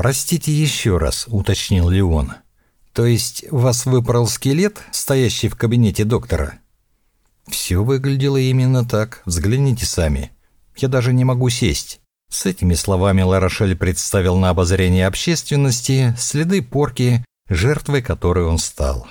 «Простите еще раз», — уточнил Леон. «То есть вас выпорол скелет, стоящий в кабинете доктора?» «Все выглядело именно так. Взгляните сами. Я даже не могу сесть». С этими словами Ла-Рошель представил на обозрение общественности следы порки, жертвой которой он стал.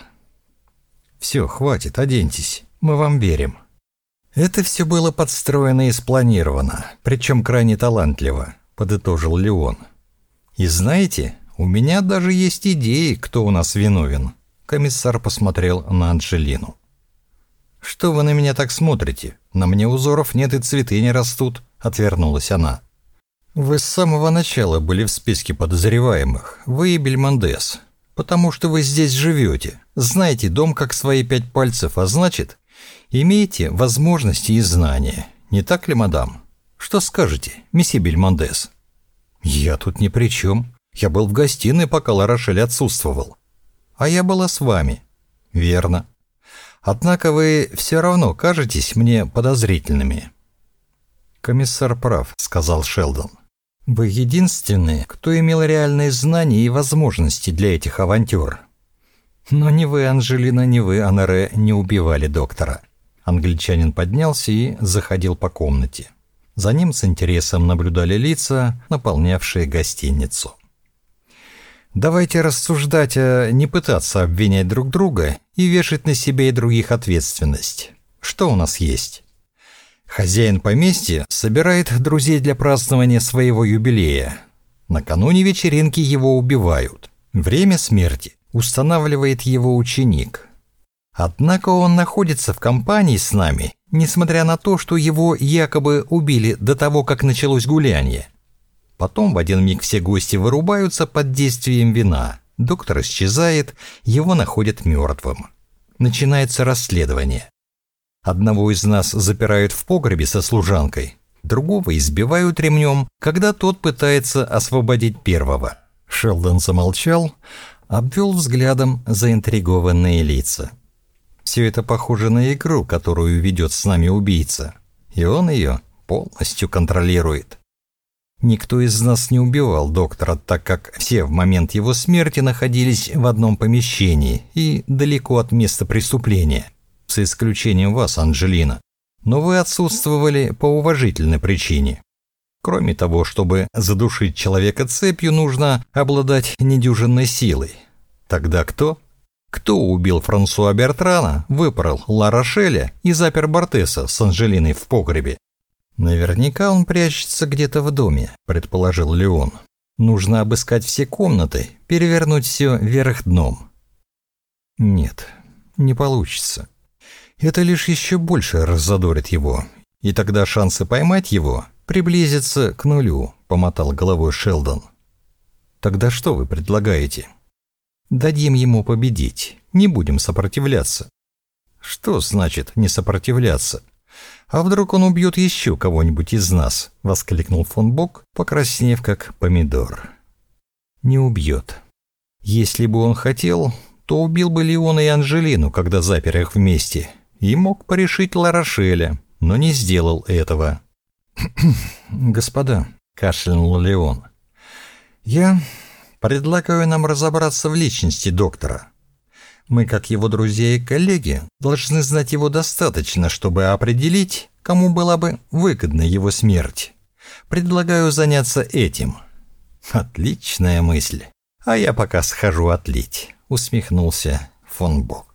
«Все, хватит, оденьтесь. Мы вам верим». «Это все было подстроено и спланировано, причем крайне талантливо», — подытожил Леон. «И знаете, у меня даже есть идеи, кто у нас виновен». Комиссар посмотрел на Анджелину. «Что вы на меня так смотрите? На мне узоров нет и цветы не растут», — отвернулась она. «Вы с самого начала были в списке подозреваемых, вы и Бельмондес, потому что вы здесь живете, знаете дом как свои 5 пальцев, а значит, имеете возможности и знания. Не так ли, мадам? Что скажете, месье Бельмондес?» «Я тут ни при чем. Я был в гостиной, пока Ла-Рошель отсутствовал». «А я была с вами». «Верно. Однако вы все равно кажетесь мне подозрительными». «Комиссар прав», — сказал Шелдон. «Вы единственный, кто имел реальные знания и возможности для этих авантюр. Но ни вы, Анджелина, ни вы, Анаре, не убивали доктора». Англичанин поднялся и заходил по комнате. За ним с интересом наблюдали лица, наполнявшие гостиницу. «Давайте рассуждать, а не пытаться обвинять друг друга и вешать на себя и других ответственность. Что у нас есть? Хозяин поместья собирает друзей для празднования своего юбилея. Накануне вечеринки его убивают. Время смерти устанавливает его ученик. Однако он находится в компании с нами, несмотря на то, что его якобы убили до того, как началось гуляние. Потом в один миг все гости вырубаются под действием вина. Доктор исчезает, его находят мертвым. Начинается расследование. Одного из нас запирают в погребе со служанкой, другого избивают ремнем, когда тот пытается освободить первого». Шелдон замолчал, обвел взглядом заинтригованные лица. «Все это похоже на игру, которую ведет с нами убийца, и он ее полностью контролирует. Никто из нас не убивал доктора, так как все в момент его смерти находились в одном помещении и далеко от места преступления, за исключением вас, Анджелина. Но вы отсутствовали по уважительной причине. Кроме того, чтобы задушить человека цепью, нужно обладать недюжинной силой. Тогда кто? Кто убил Франсуа Бертрана, выпорол Ла-Рошеля и запер Бартеса с Анджелиной в погребе? «Наверняка он прячется где-то в доме», — предположил Леон. «Нужно обыскать все комнаты, перевернуть все вверх дном». «Нет, не получится. Это лишь еще больше раззадорит его, и тогда шансы поймать его приблизятся к нулю», — помотал головой Шелдон. «Тогда что вы предлагаете?» «Дадим ему победить, не будем сопротивляться». «Что значит не сопротивляться? А вдруг он убьет еще кого-нибудь из нас?» — воскликнул фон Бок, покраснев как помидор. «Не убьет. Если бы он хотел, то убил бы Леона и Анджелину, когда запер их вместе, и мог порешить Ла-Рошеля, но не сделал этого». «Господа», — кашлянул Леон, — «я предлагаю нам разобраться в личности доктора. Мы, как его друзья и коллеги, должны знать его достаточно, чтобы определить, кому была бы выгодна его смерть. Предлагаю заняться этим». «Отличная мысль. А я пока схожу отлить», — усмехнулся фон Бок.